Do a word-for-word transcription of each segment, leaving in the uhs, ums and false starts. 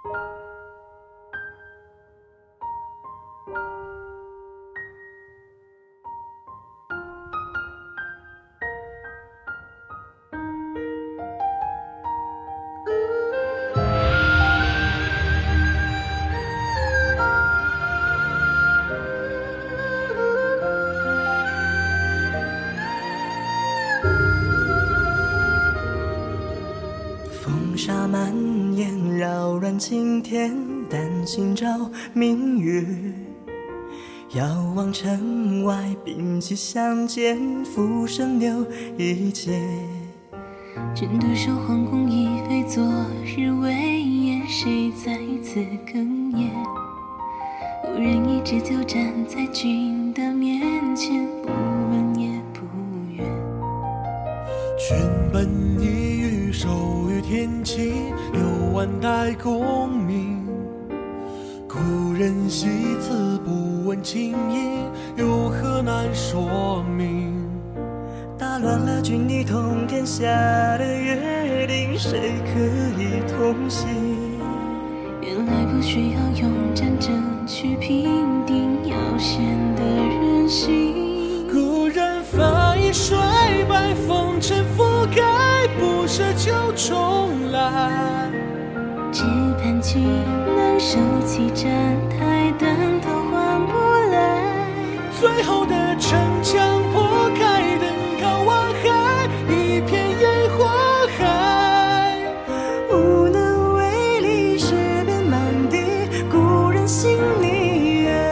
风沙蔓延，扰乱晴天，但今朝明月。遥望城外，并肩相见，浮生留一劫。 君独守皇宫，已非昨日伟业，谁在此哽咽？无人一直就站在君的面前，不问也不怨。 君本已于守于天齐，有万代功名。故人西辞，不问情意，有何难说明？ 打乱了君你通天下的约定，谁可以同行？ 原来不需要用战争去平定要先的人心。 故人发一衰，白风尘覆盖，不舍就重来。 只盼君能收起站台，但头换不来。 最后的城墙破开，登高望海，一片烟火海。 无能为力，诗篇满地，故人心里远。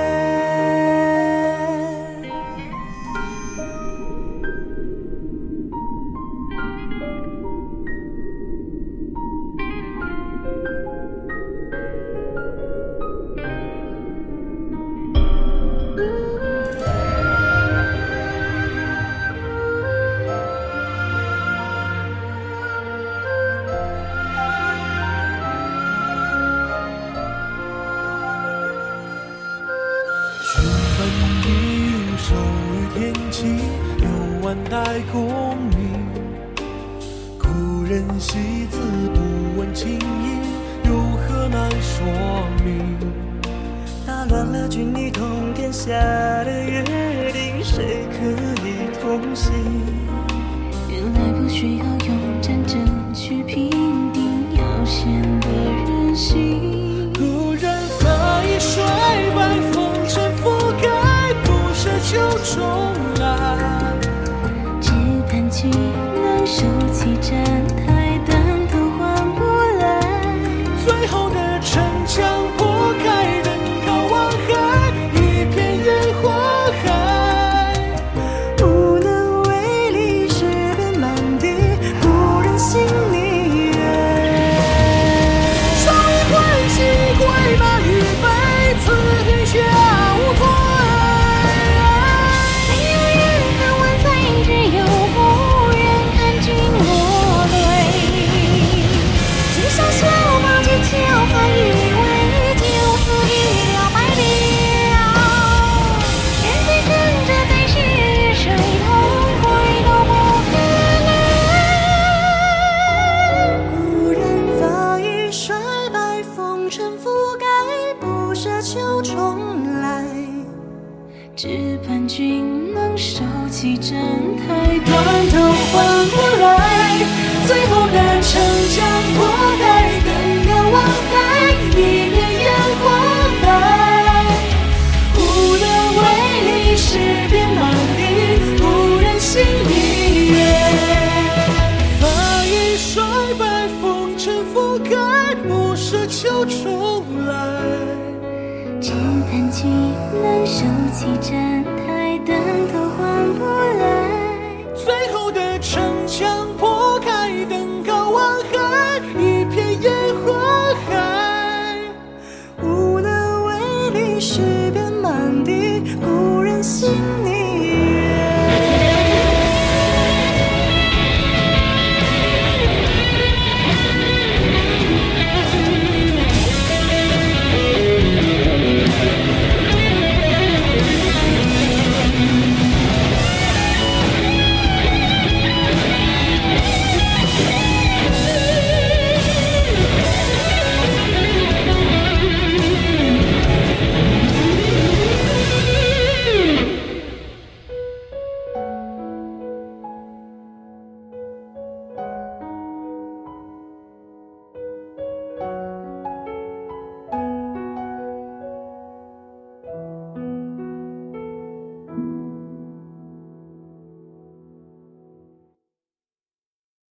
守于天齐，有万代功名。故人西辞，不问情意，有何难说明？ 打乱了君你通天下的约定，谁可以同行？ 原来不需要用战争去平定要先的人心。 故人发一衰，白风尘覆盖，不舍就重来。 只盼君能收起站台，但头换不来。 最后的城墙破开，登高望海，一片烟火海。 无能为力，诗篇满地，故人心里远。 少一归西归马于北，此天下无罪。 没有人看万载，只有无人看君落泪。今宵小马去秋寒雨微，就此一了百了。人在跟着在是谁同归都不可能。 故人发一衰，白风尘覆盖，不舍就重来。 只盼君能收起站台，断头换不来。最后的城墙破开，登高望海，一片烟火海。无能为力，诗篇满地，故人心里远。 发一衰，白风尘覆盖，不舍就重来。 只盼君能收起站台，但头换不来。 最后的城墙